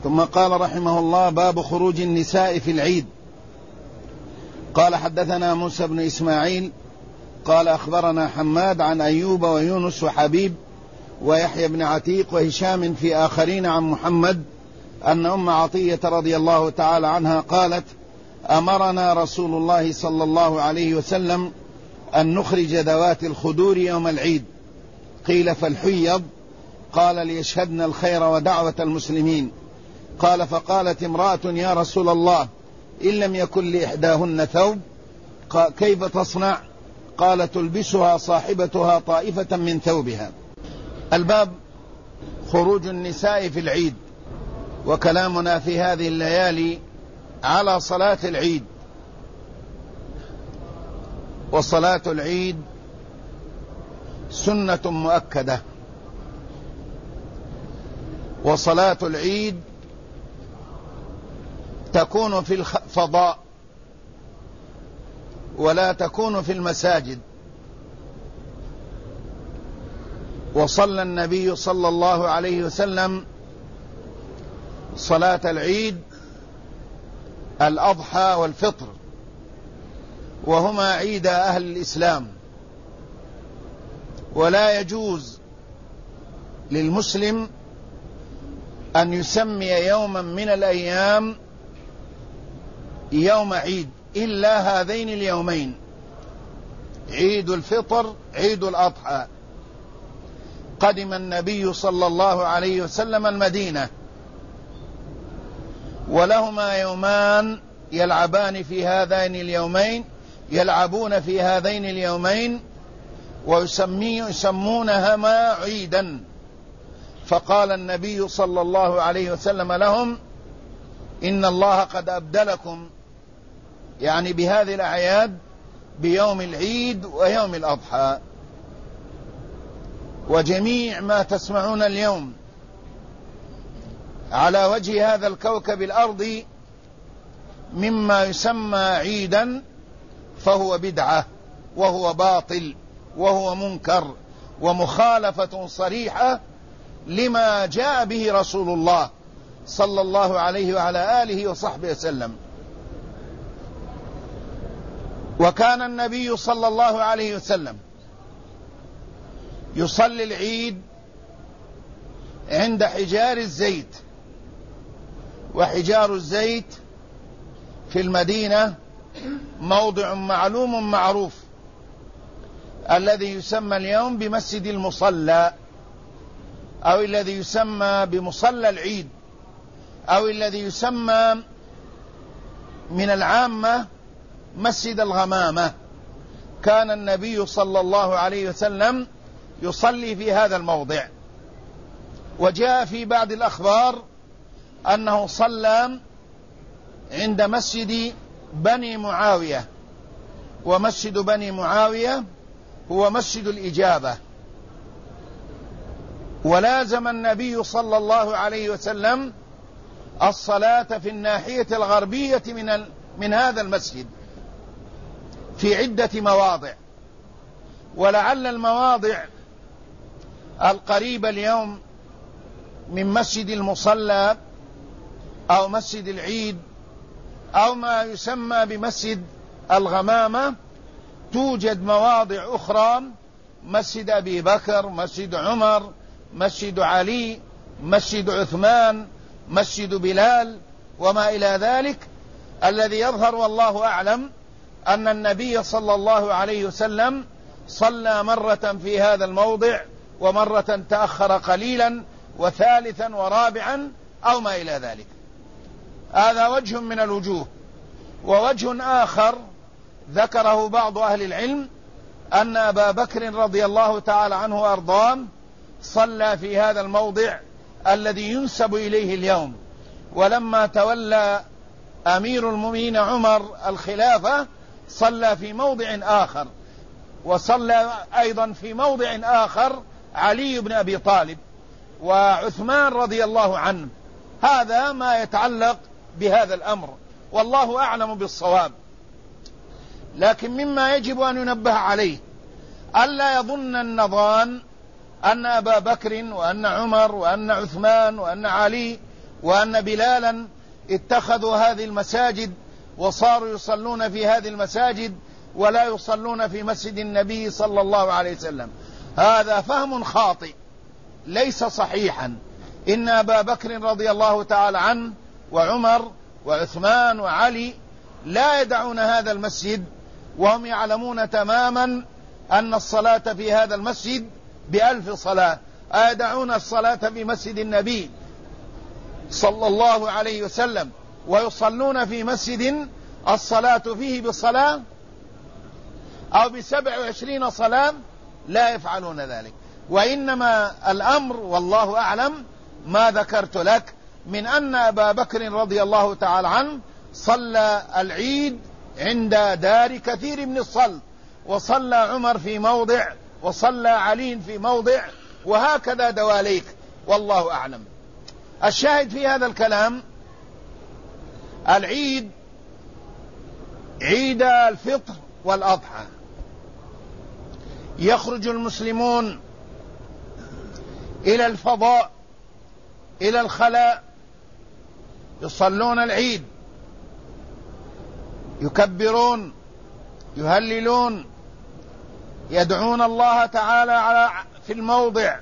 ثم قال رحمه الله: باب خروج النساء في العيد. قال: حدثنا موسى بن إسماعيل قال: أخبرنا حماد عن أيوب ويونس وحبيب ويحيى بن عتيق وهشام في آخرين عن محمد أن أم عطية رضي الله تعالى عنها قالت: أمرنا رسول الله صلى الله عليه وسلم أن نخرج ذوات الخدور يوم العيد. قيل: فالحيض؟ قال: ليشهدن الخير ودعوة المسلمين. قال: فقالت امرأة: يا رسول الله، إن لم يكن لإحداهن ثوب كيف تصنع؟ قال: تلبسها صاحبتها طائفة من ثوبها. الباب خروج النساء في العيد. وكلامنا في هذه الليالي على صلاة العيد. وصلاة العيد سنة مؤكدة، وصلاة العيد تكون في الفضاء ولا تكون في المساجد. وصلى النبي صلى الله عليه وسلم صلاة العيد الأضحى والفطر، وهما عيد أهل الإسلام، ولا يجوز للمسلم أن يسمي يوما من الأيام يوم عيد إلا هذين اليومين: عيد الفطر، عيد الأضحى. قدم النبي صلى الله عليه وسلم المدينة ولهما يومان يلعبون في هذين اليومين ويسمونهما عيدا. فقال النبي صلى الله عليه وسلم لهم: إن الله قد أبدلكم، يعني بهذه الأعياد، بيوم العيد ويوم الأضحى. وجميع ما تسمعون اليوم على وجه هذا الكوكب الأرضي مما يسمى عيدا فهو بدعة، وهو باطل، وهو منكر، ومخالفة صريحة لما جاء به رسول الله صلى الله عليه وعلى آله وصحبه وسلم. وكان النبي صلى الله عليه وسلم يصلي العيد عند حجار الزيت. وحجار الزيت في المدينة موضع معلوم معروف، الذي يسمى اليوم بمسجد المصلى، أو الذي يسمى بمصلى العيد، أو الذي يسمى من العامة مسجد الغمامة. كان النبي صلى الله عليه وسلم يصلي في هذا الموضع. وجاء في بعض الأخبار أنه صلى عند مسجد بني معاوية، ومسجد بني معاوية هو مسجد الإجابة. ولازم النبي صلى الله عليه وسلم الصلاة في الناحية الغربية من هذا المسجد في عدة مواضع. ولعل المواضع القريبة اليوم من مسجد المصلى أو مسجد العيد أو ما يسمى بمسجد الغمامة توجد مواضع أخرى: مسجد أبي بكر، مسجد عمر، مسجد علي، مسجد عثمان، مسجد بلال، وما إلى ذلك. الذي يظهر والله أعلم أن النبي صلى الله عليه وسلم صلى مرة في هذا الموضع، ومرة تأخر قليلا، وثالثا ورابعا، أو ما إلى ذلك. هذا وجه من الوجوه. ووجه آخر ذكره بعض أهل العلم أن أبا بكر رضي الله تعالى عنه وأرضاه صلى في هذا الموضع الذي ينسب إليه اليوم، ولما تولى أمير المؤمنين عمر الخلافة صلى في موضع آخر، وصلى أيضا في موضع آخر علي بن أبي طالب وعثمان رضي الله عنه. هذا ما يتعلق بهذا الأمر، والله أعلم بالصواب. لكن مما يجب أن ينبه عليه ألا يظن النظان أن أبا بكر وأن عمر وأن عثمان وأن علي وأن بلالا اتخذوا هذه المساجد وصاروا يصلون في هذه المساجد ولا يصلون في مسجد النبي صلى الله عليه وسلم. هذا فهم خاطئ ليس صحيحا. إن أبا بكر رضي الله تعالى عنه وعمر وعثمان وعلي لا يدعون هذا المسجد وهم يعلمون تماما أن الصلاة في هذا المسجد ب1000 صلاة. أيدعون الصلاة في مسجد النبي صلى الله عليه وسلم ويصلون في مسجد الصلاة فيه بالصلاة أو ب27 صلاة؟ لا يفعلون ذلك. وإنما الأمر والله أعلم ما ذكرت لك من أن أبا بكر رضي الله تعالى عنه صلى العيد عند دار كثير من الصلب، وصلى عمر في موضع، وصلى علي في موضع، وهكذا دواليك، والله أعلم. الشاهد في هذا الكلام العيد عيد الفطر والأضحى يخرج المسلمون إلى الفضاء إلى الخلاء يصلون العيد، يكبرون، يهللون، يدعون الله تعالى في الموضع.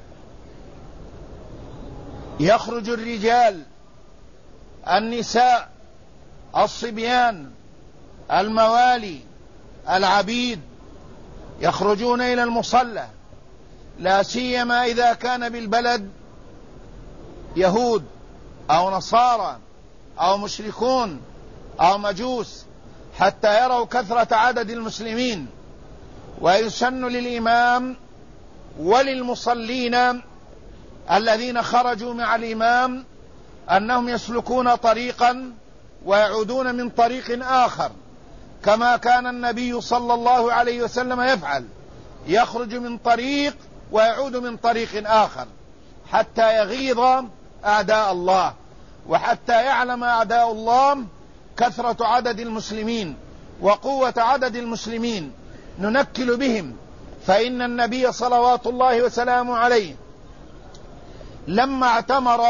يخرج الرجال، النساء، الصبيان، الموالي، العبيد، يخرجون إلى المصلى، لا سيما إذا كان بالبلد يهود أو نصارى أو مشركون أو مجوس، حتى يروا كثرة عدد المسلمين. ويسن للإمام وللمصلين الذين خرجوا مع الإمام أنهم يسلكون طريقا ويعودون من طريق آخر، كما كان النبي صلى الله عليه وسلم يفعل، يخرج من طريق ويعود من طريق آخر حتى يغيظ أعداء الله، وحتى يعلم أعداء الله كثرة عدد المسلمين وقوة عدد المسلمين ننكل بهم. فإن النبي صلوات الله وسلامه عليه لما اعتمر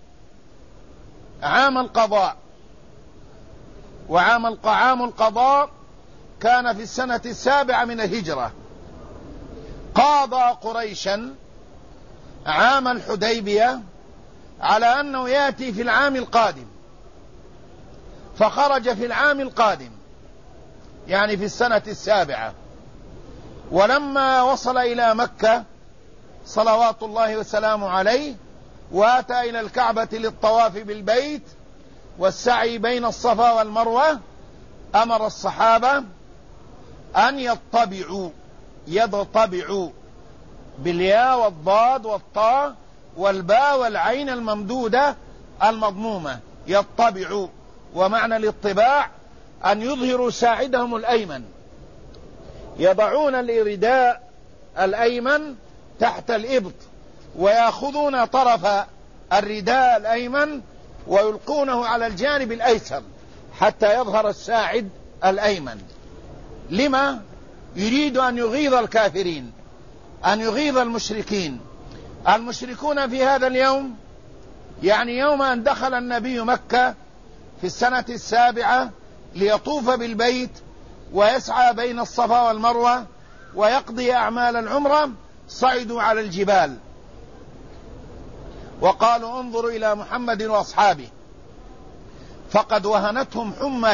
عام القضاء، وعام القضاء كان في السنة 7 من الهجرة، قاضى قريشا عام الحديبية على أنه يأتي في العام القادم، فخرج في العام القادم يعني في السنة 7. ولما وصل إلى مكة صلوات الله وسلامه عليه واتى إلى الكعبة للطواف بالبيت والسعي بين الصفا والمروة، أمر الصحابة أن يضطبعوا بالياء والضاد والطاء والباء والعين الممدودة المضمومة، يضطبعوا. ومعنى الاطباع أن يظهروا ساعدهم الأيمن، يضعون الرداء الأيمن تحت الإبط ويأخذون طرف الرداء الأيمن ويلقونه على الجانب الأيسر حتى يظهر الساعد الأيمن. لما؟ يريد أن يغيظ الكافرين، أن يغيظ المشركين. المشركون في هذا اليوم، يعني يوم أن دخل النبي مكة في السنة 7 ليطوف بالبيت ويسعى بين الصفا والمروة ويقضي أعمال العمرة، صعدوا على الجبال وقالوا انظروا إلى محمد وأصحابه، فقد وهنتهم حمى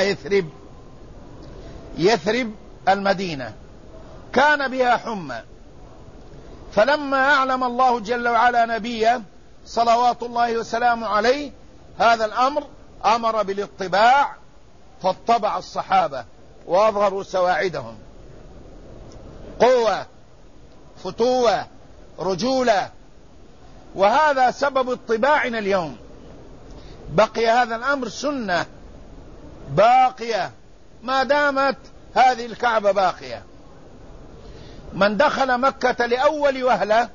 يثرب المدينة، كان بها حمى. فلما أعلم الله جل وعلا نبيه صلوات الله وسلامه عليه هذا الأمر، أمر بالاطباع، فاطبع الصحابة وأظهروا سواعدهم، قوة، فتوة، رجولة. وهذا سبب اطباعنا اليوم. بقي هذا الأمر سنة باقية ما دامت هذه الكعبة باقية. من دخل مكة لأول وهلة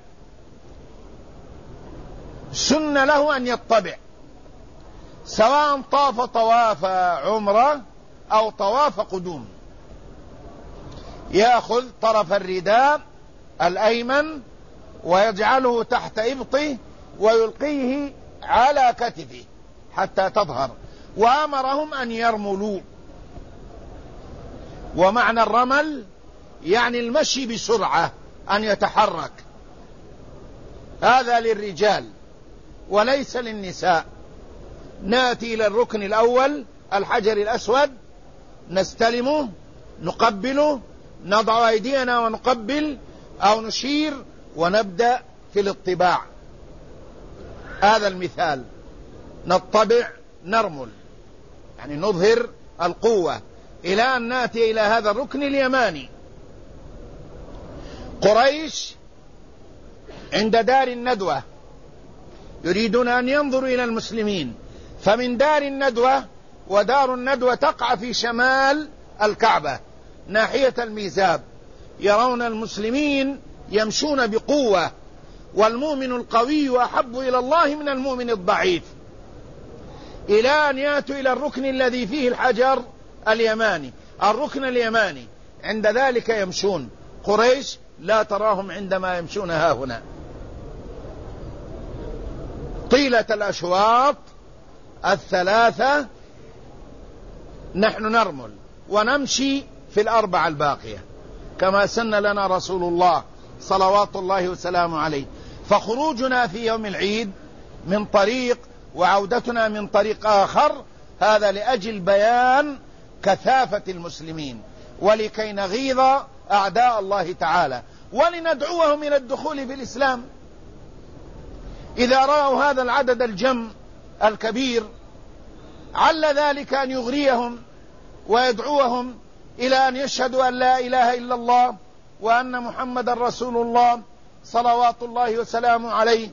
سن له أن يطبع، سواء طاف طواف عمرة أو طواف قدوم، يأخذ طرف الرداء الأيمن ويجعله تحت إبطه ويلقيه على كتفه حتى تظهر، وأمرهم أن يرملوا. ومعنى الرمل يعني المشي بسرعة، أن يتحرك. هذا للرجال وليس للنساء. نأتي إلى الركن الأول الحجر الأسود، نستلمه، نقبله، نضع أيدينا ونقبل أو نشير، ونبدأ في الاطباع. هذا المثال، نطبع نرمل، يعني نظهر القوة، إلى أن نأتي إلى هذا الركن اليماني. قريش عند دار الندوة يريدون أن ينظروا إلى المسلمين، فمن دار الندوة، ودار الندوة تقع في شمال الكعبة ناحية الميزاب، يرون المسلمين يمشون بقوة، والمؤمن القوي أحب إلى الله من المؤمن الضعيف، إلى أن يأتوا إلى الركن الذي فيه الحجر اليماني، الركن اليماني. عند ذلك يمشون. قريش لا تراهم عندما يمشون ها هنا طيلة الأشواط الثلاثة. نحن نرمل ونمشي في الأربع الباقية كما سن لنا رسول الله صلوات الله وسلامه عليه. فخروجنا في يوم العيد من طريق وعودتنا من طريق آخر، هذا لأجل بيان كثافة المسلمين، ولكي نغيظ أعداء الله تعالى، ولندعوهم إلى الدخول في الإسلام. إذا رأوا هذا العدد الجم الكبير، عل ذلك أن يغريهم ويدعوهم إلى أن يشهدوا أن لا إله إلا الله وأن محمد رسول الله صلوات الله وسلامه عليه.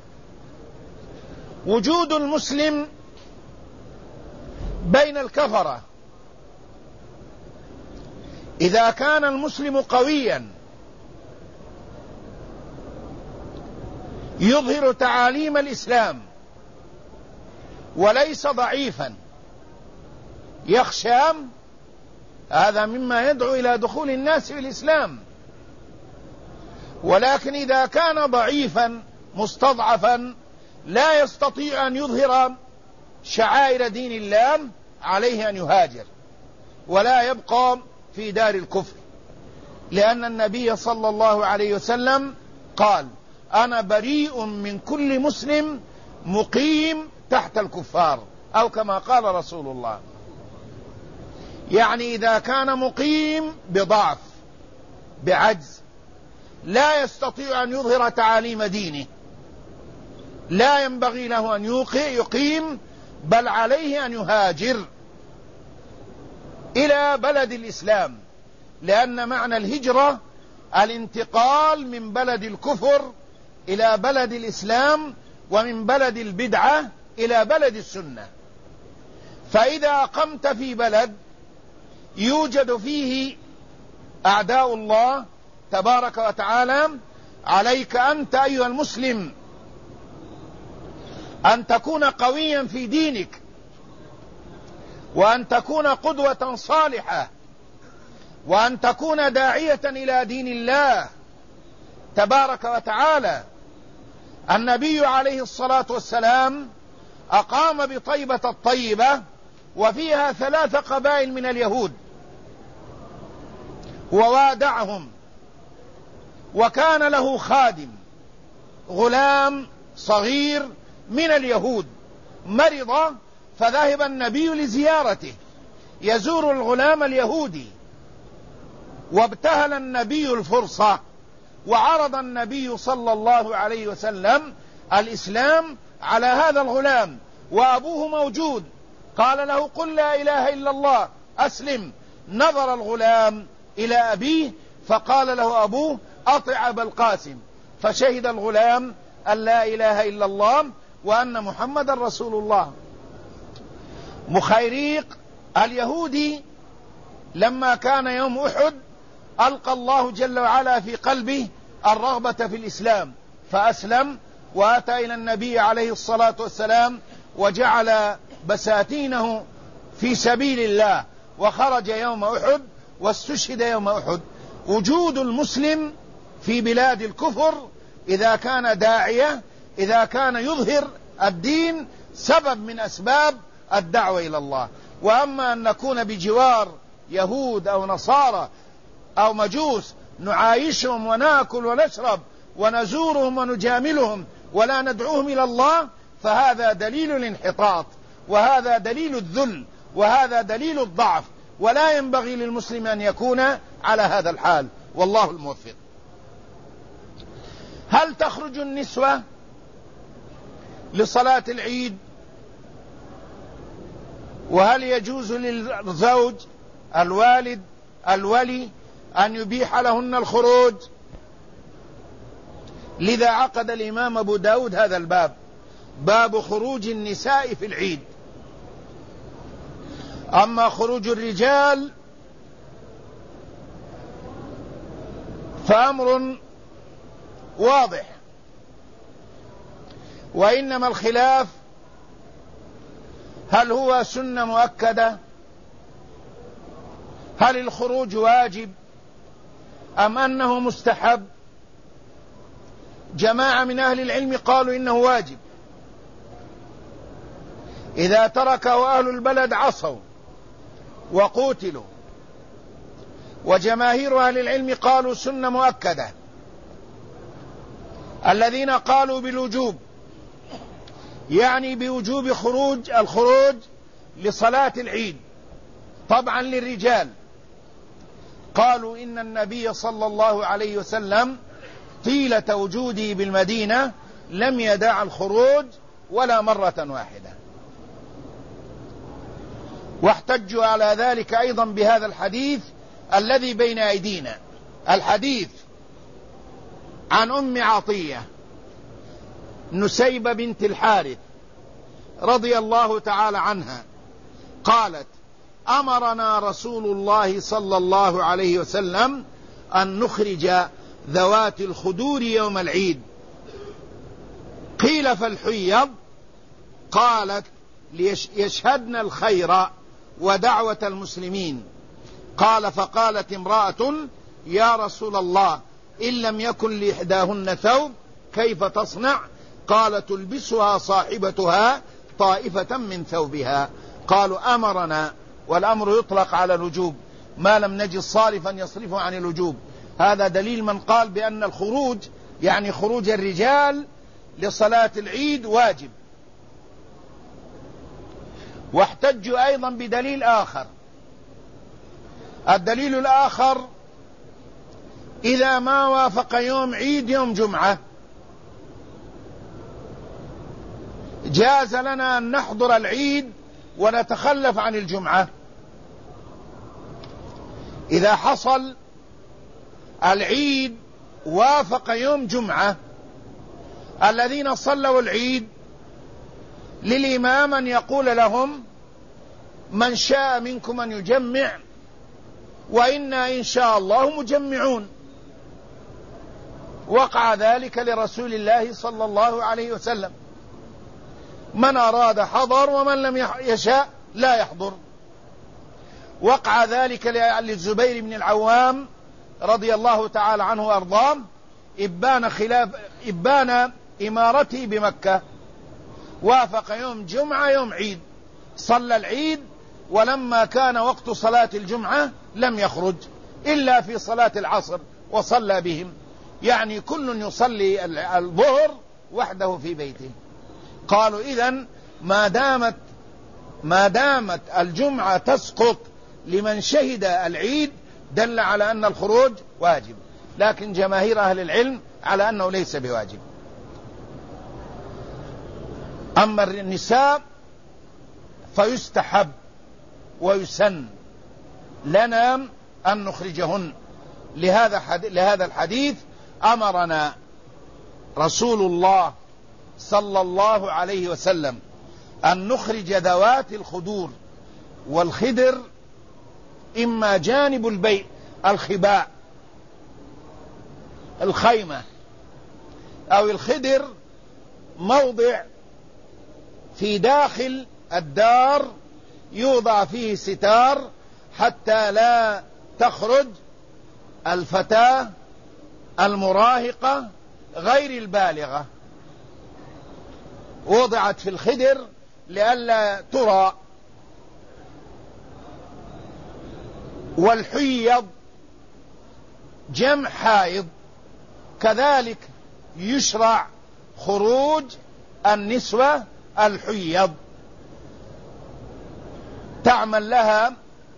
وجود المسلم بين الكفرة، إذا كان المسلم قويا يظهر تعاليم الإسلام وليس ضعيفا يخشام، هذا مما يدعو إلى دخول الناس في الإسلام. ولكن إذا كان ضعيفا مستضعفا لا يستطيع أن يظهر شعائر دين الله، عليه أن يهاجر ولا يبقى في دار الكفر، لأن النبي صلى الله عليه وسلم قال: أنا بريء من كل مسلم مقيم تحت الكفار، أو كما قال رسول الله. يعني إذا كان مقيم بضعف بعجز لا يستطيع أن يظهر تعاليم دينه، لا ينبغي له أن يقيم، بل عليه أن يهاجر إلى بلد الإسلام، لأن معنى الهجرة الانتقال من بلد الكفر إلى بلد الإسلام، ومن بلد البدعة إلى بلد السنة. فإذا أقمت في بلد يوجد فيه أعداء الله تبارك وتعالى، عليك أنت أيها المسلم أن تكون قويا في دينك، وأن تكون قدوة صالحة، وأن تكون داعية إلى دين الله تبارك وتعالى. النبي عليه الصلاة والسلام أقام بطيبة الطيبة، وفيها 3 قبائل من اليهود، ووادعهم، وكان له خادم غلام صغير من اليهود مرض، فذهب النبي لزيارته يزور الغلام اليهودي، وابتهل النبي الفرصة، وعرض النبي صلى الله عليه وسلم الإسلام على هذا الغلام، وأبوه موجود. قال له: قل لا إله إلا الله أسلم. نظر الغلام إلى أبيه فقال له أبوه: أطع أبا القاسم. فشهد الغلام أن لا إله إلا الله وأن محمد رسول الله. مخيريق اليهودي لما كان يوم أحد ألقى الله جل وعلا في قلبه الرغبة في الإسلام، فأسلم وأتى إلى النبي عليه الصلاة والسلام، وجعل بساتينه في سبيل الله، وخرج يوم أحد واستشهد يوم أحد. وجود المسلم في بلاد الكفر إذا كان داعية، إذا كان يظهر الدين، سبب من أسباب الدعوة إلى الله. وأما أن نكون بجوار يهود أو نصارى أو مجوس نعايشهم ونأكل ونشرب ونزورهم ونجاملهم ولا ندعوهم إلى الله، فهذا دليل الانحطاط، وهذا دليل الذل، وهذا دليل الضعف، ولا ينبغي للمسلم أن يكون على هذا الحال، والله الموفق. هل تخرج النسوة لصلاة العيد؟ وهل يجوز للزوج الوالد الولي أن يبيح لهن الخروج؟ لذا عقد الإمام أبو داود هذا الباب، باب خروج النساء في العيد. أما خروج الرجال فأمر واضح، وإنما الخلاف هل هو سنة مؤكدة؟ هل الخروج واجب أم أنه مستحب؟ جماعة من أهل العلم قالوا إنه واجب، إذا تركه أهل البلد عصوا وقتلوا. وجماهير أهل العلم قالوا سنة مؤكدة. الذين قالوا بالوجوب يعني بوجوب الخروج لصلاة العيد طبعا للرجال، قالوا إن النبي صلى الله عليه وسلم طيلة وجوده بالمدينة لم يدع الخروج ولا مرة واحدة. واحتجوا على ذلك أيضا بهذا الحديث الذي بين أيدينا، الحديث عن أم عطية نسيبة بنت الحارث رضي الله تعالى عنها قالت: أمرنا رسول الله صلى الله عليه وسلم أن نخرج ذوات الخدور يوم العيد. قيل فالحيض؟ قالت: يشهدن الخير ودعوة المسلمين. قال: فقالت امرأة: يا رسول الله، إن لم يكن لإحداهن ثوب كيف تصنع؟ قال: تلبسها صاحبتها طائفة من ثوبها. قالوا: أمرنا، والأمر يطلق على الوجوب ما لم نجد صارفا يصرفه عن الوجوب. هذا دليل من قال بأن الخروج يعني خروج الرجال لصلاة العيد واجب. واحتجوا أيضا بدليل آخر، الدليل الآخر إذا ما وافق يوم عيد يوم جمعة جاز لنا أن نحضر العيد ونتخلف عن الجمعة. إذا حصل العيد وافق يوم جمعة، الذين صلوا العيد للإمام أن يقول لهم: من شاء منكم أن يجمع وإنا إن شاء الله مجمعون. وقع ذلك لرسول الله صلى الله عليه وسلم، من أراد حضر ومن لم يشاء لا يحضر. وقع ذلك للزبير بن العوام رضي الله تعالى عنه وأرضاه إبان إمارته بمكة، وافق يوم جمعة يوم عيد، صلى العيد، ولما كان وقت صلاة الجمعة لم يخرج إلا في صلاة العصر وصلى بهم، يعني كل يصلي الظهر وحده في بيته. قالوا: إذن ما دامت الجمعة تسقط لمن شهد العيد دل على أن الخروج واجب، لكن جماهير أهل العلم على أنه ليس بواجب. أما النساء فيستحب ويسن لنا أن نخرجهن، لهذا الحديث أمرنا رسول الله صلى الله عليه وسلم أن نخرج ذوات الخدور. والخدر إما جانب البيت الخباء الخيمة، أو الخدر موضع في داخل الدار يوضع فيه ستار حتى لا تخرج الفتاة المراهقة غير البالغة. وضعت في الخدر لئلا ترى. والحيض جمع حائض، كذلك يشرع خروج النسوة الحيض، تعمل لها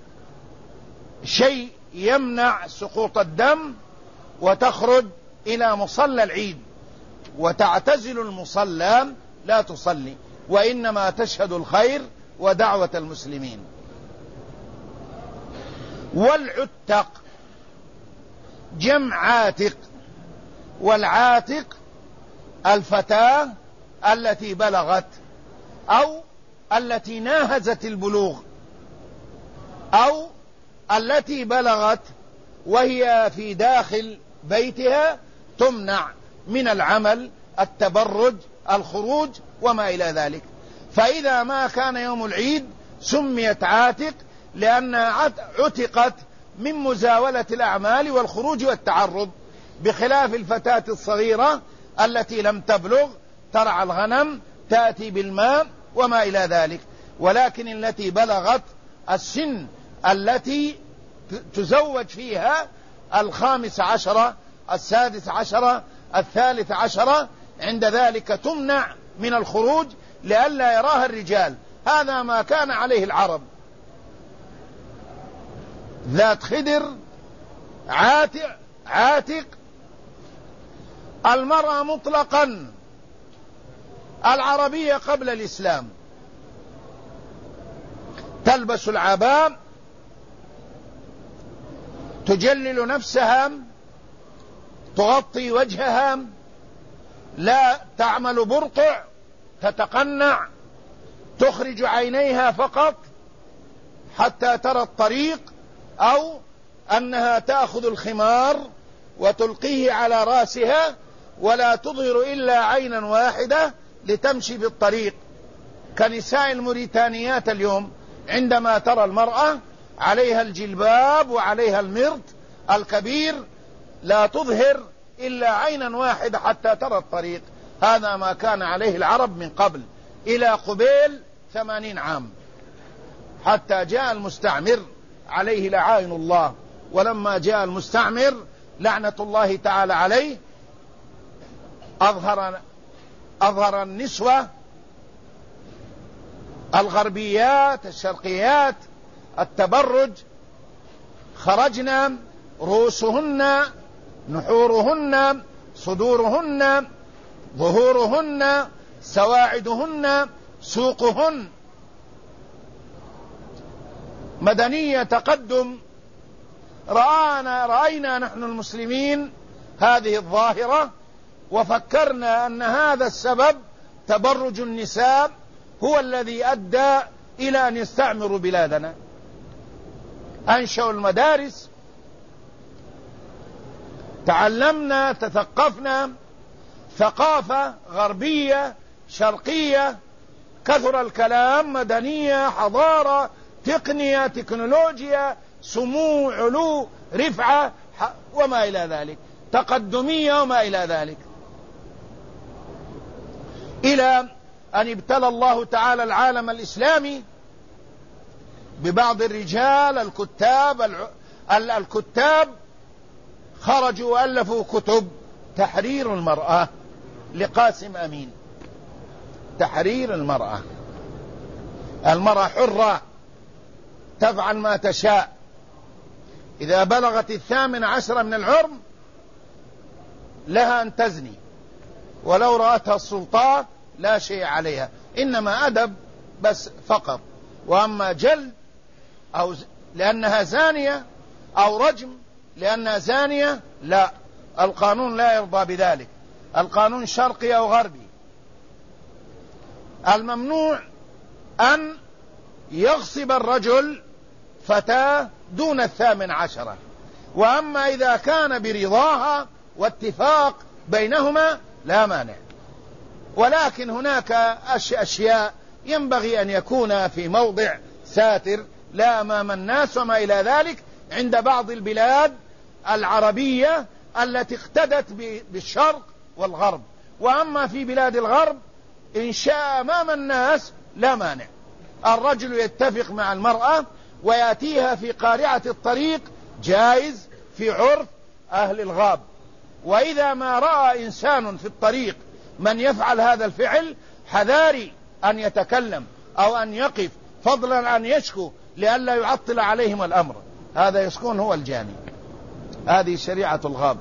شيء يمنع سقوط الدم وتخرج إلى مصلى العيد وتعتزل المصلى، لا تصلي، وإنما تشهد الخير ودعوة المسلمين. والعتق جمع عاتق، والعاتق الفتاة التي بلغت أو التي ناهزت البلوغ أو التي بلغت وهي في داخل بيتها تمنع من العمل، التبرج، الخروج وما إلى ذلك. فإذا ما كان يوم العيد سميت عاتق لأنها عتقت من مزاولة الأعمال والخروج والتعرض، بخلاف الفتاة الصغيرة التي لم تبلغ ترعى الغنم، تأتي بالماء وما إلى ذلك. ولكن التي بلغت السن التي تزوج فيها 15 16 13 عند ذلك تمنع من الخروج لئلا يراها الرجال. هذا ما كان عليه العرب، ذات خدر، عاتق. المرأة مطلقا العربية قبل الإسلام تلبس العباء، تجلل نفسها، تغطي وجهها، لا تعمل برقع، تتقنع، تخرج عينيها فقط حتى ترى الطريق، أو أنها تأخذ الخمار وتلقيه على رأسها ولا تظهر إلا عينا واحدة لتمشي بالطريق، كنساء الموريتانيات اليوم عندما ترى المرأة عليها الجلباب وعليها المرط الكبير لا تظهر إلا عينا واحدة حتى ترى الطريق. هذا ما كان عليه العرب من قبل إلى قبيل 80 عام، حتى جاء المستعمر عليه لعائن الله. ولما جاء المستعمر لعنة الله تعالى عليه أظهر النسوة الغربيات الشرقيات التبرج، خرجنا رؤوسهن، نحورهن، صدورهن، ظهورهن، سواعدهن، سوقهن. مدنية، تقدم. رأينا نحن المسلمين هذه الظاهرة وفكرنا أن هذا السبب تبرج النساء هو الذي أدى إلى أن يستعمروا بلادنا. أنشأوا المدارس، تعلمنا، تثقفنا، ثقافة غربية شرقية، كثر الكلام، مدنية، حضارة، تقنية، تكنولوجيا، سمو، علو، رفعة وما إلى ذلك، تقدمية وما إلى ذلك، إلى أن ابتلى الله تعالى العالم الإسلامي ببعض الرجال الكتاب خرجوا وألفوا كتب تحرير المرأة لقاسم أمين. تحرير المرأة حرة تفعل ما تشاء، إذا بلغت 18 من العمر لها أن تزني، ولو رأتها السلطان لا شيء عليها، إنما أدب بس فقط. وأما جلد أو لأنها زانية أو رجم لأنها زانية، لا، القانون لا يرضى بذلك، القانون شرقي أو غربي. الممنوع أن يغصب الرجل فتاة دون 18. وأما إذا كان برضاها واتفاق بينهما لا مانع. ولكن هناك أشياء ينبغي أن يكون في موضع ساتر لا أمام الناس وما إلى ذلك عند بعض البلاد العربية التي اقتدت بالشرق والغرب. وأما في بلاد الغرب إن شاء أمام الناس لا مانع. الرجل يتفق مع المرأة ويأتيها في قارعة الطريق، جائز في عرف أهل الغاب. وإذا ما رأى إنسان في الطريق من يفعل هذا الفعل، حذاري أن يتكلم أو أن يقف، فضلا أن يشكو لئلا يعطل عليهم الأمر. هذا يسكن هو الجاني. هذه شريعة الغاب.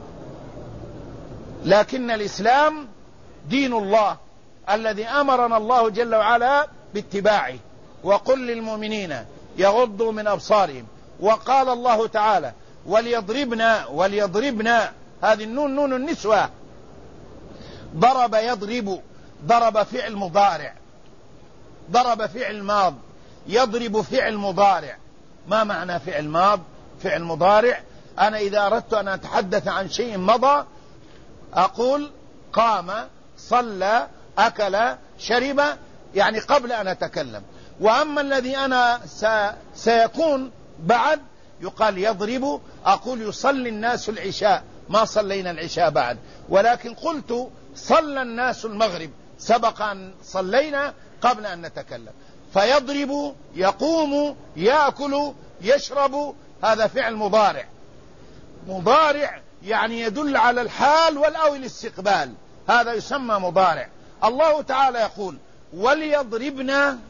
لكن الإسلام دين الله الذي أمرنا الله جل وعلا باتباعه. وقل للمؤمنين يغضوا من أبصارهم. وقال الله تعالى وليضربنا، هذه النون نون النسوة. ضرب يضرب، ضرب فعل مضارع، ضرب فعل ماض، يضرب فعل مضارع. ما معنى فعل ماض فعل مضارع؟ أنا إذا أردت أن أتحدث عن شيء مضى أقول قام، صلى، أكل، شرب، يعني قبل أن أتكلم. وأما الذي أنا سيكون بعد يقال يضرب، أقول يصلي الناس العشاء، ما صلينا العشاء بعد، ولكن قلت صلى الناس المغرب، سبق أن صلينا قبل أن نتكلم. فيضرب، يقوم، يأكل، يشرب، هذا فعل مضارع. مضارع يعني يدل على الحال أو الاستقبال، هذا يسمى مضارع. الله تعالى يقول وليضربنا،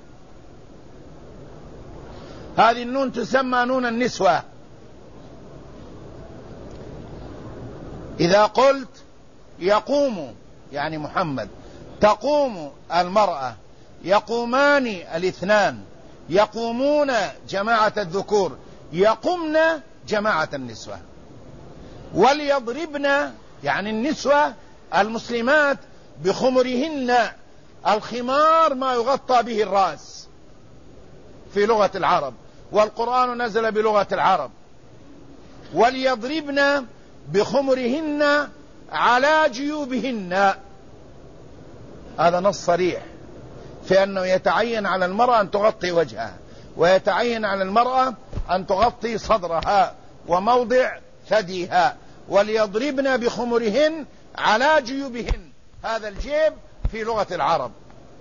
هذه النون تسمى نون النسوة. إذا قلت يقوم يعني محمد، تقوم المرأة، يقومان الاثنان، يقومون جماعة الذكور، يقمن جماعة النسوة. وليضربن يعني النسوة المسلمات بخمرهن. الخمار ما يغطى به الرأس في لغة العرب، والقرآن نزل بلغة العرب. وليضربن بخمرهن على جيوبهن، هذا نص صريح في أنه يتعين على المرأة أن تغطي وجهها، ويتعين على المرأة أن تغطي صدرها وموضع ثديها. وليضربن بخمرهن على جيوبهن، هذا الجيب في لغة العرب.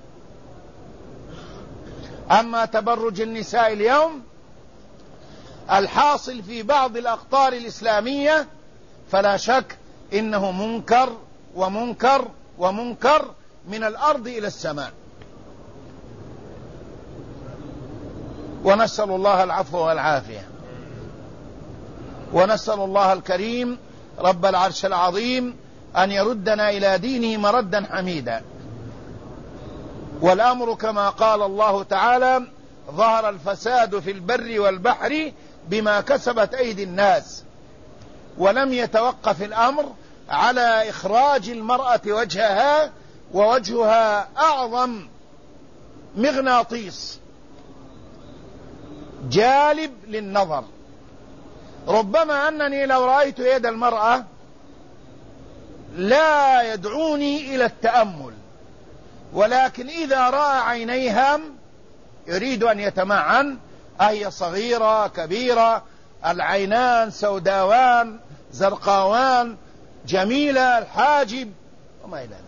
أما تبرج النساء اليوم الحاصل في بعض الأقطار الإسلامية فلا شك إنه منكر ومنكر ومنكر من الأرض إلى السماء. ونسأل الله العفو والعافية، ونسأل الله الكريم رب العرش العظيم أن يردنا إلى دينه مردا حميدا. والأمر كما قال الله تعالى ظهر الفساد في البر والبحر بما كسبت أيدي الناس. ولم يتوقف الأمر على إخراج المرأة وجهها، ووجهها أعظم مغناطيس جالب للنظر. ربما أنني لو رأيت يد المرأة لا يدعوني إلى التأمل، ولكن إذا رأى عينيها يريد أن يتمعن، أهي صغيرة كبيرة، العينان سوداوان زرقاوان، جميلة الحاجب وما إلى ذلك.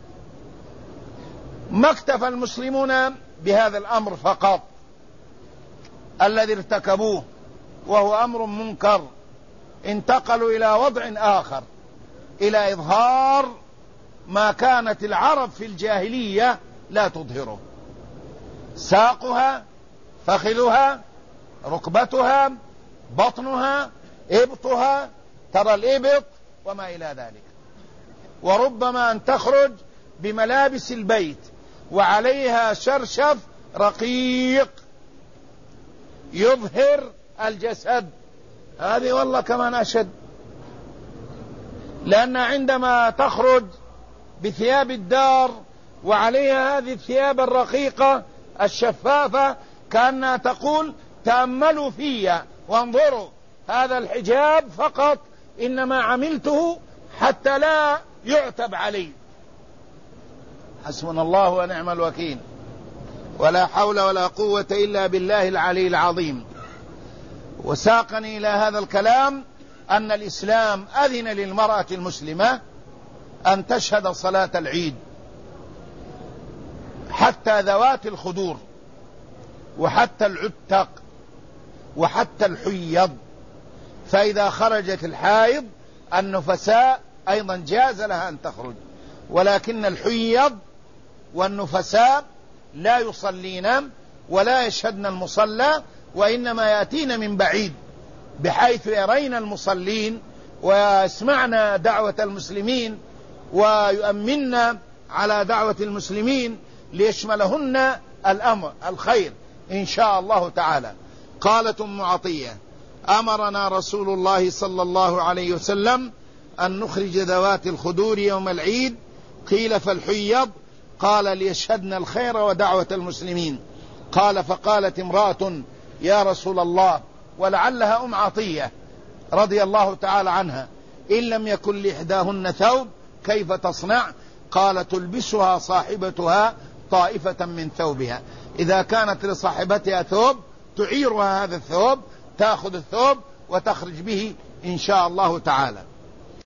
ما اكتفى المسلمون بهذا الأمر فقط الذي ارتكبوه وهو أمر منكر، انتقلوا إلى وضع آخر، إلى إظهار ما كانت العرب في الجاهلية لا تظهره: ساقها، فخذها، ركبتها، بطنها، إبطها، ترى الإبط وما إلى ذلك. وربما أن تخرج بملابس البيت وعليها شرشف رقيق يظهر الجسد، هذه والله كمان أشد. لأن عندما تخرج بثياب الدار وعليها هذه الثياب الرقيقة الشفافة كأنها تقول تأملوا في وانظروا، هذا الحجاب فقط إنما عملته حتى لا يعتب علي. حسبنا الله ونعم الوكيل، ولا حول ولا قوة إلا بالله العلي العظيم. وساقني إلى هذا الكلام أن الإسلام أذن للمرأة المسلمة أن تشهد صلاة العيد حتى ذوات الخدور. وحتى العتق وحتى الحيض. فإذا خرجت الحائض النفساء أيضا جاز لها أن تخرج، ولكن الحيض والنفساء لا يصلين ولا يشهدن المصلى، وإنما يأتين من بعيد بحيث يرين المصلين ويسمعن دعوة المسلمين ويؤمن على دعوة المسلمين ليشملهن الأمر الخير إن شاء الله تعالى. قالت أم عطية: أمرنا رسول الله صلى الله عليه وسلم أن نخرج ذوات الخدور يوم العيد. قيل: فالحيض؟ قال: ليشهدن الخير ودعوة المسلمين. قال: فقالت امرأة: يا رسول الله، ولعلها أم عطية رضي الله تعالى عنها: إن لم يكن لإحداهن ثوب كيف تصنع؟ قال: تلبسها صاحبتها طائفة من ثوبها. إذا كانت لصاحبتها ثوب تعيرها هذا الثوب، تأخذ الثوب وتخرج به إن شاء الله تعالى.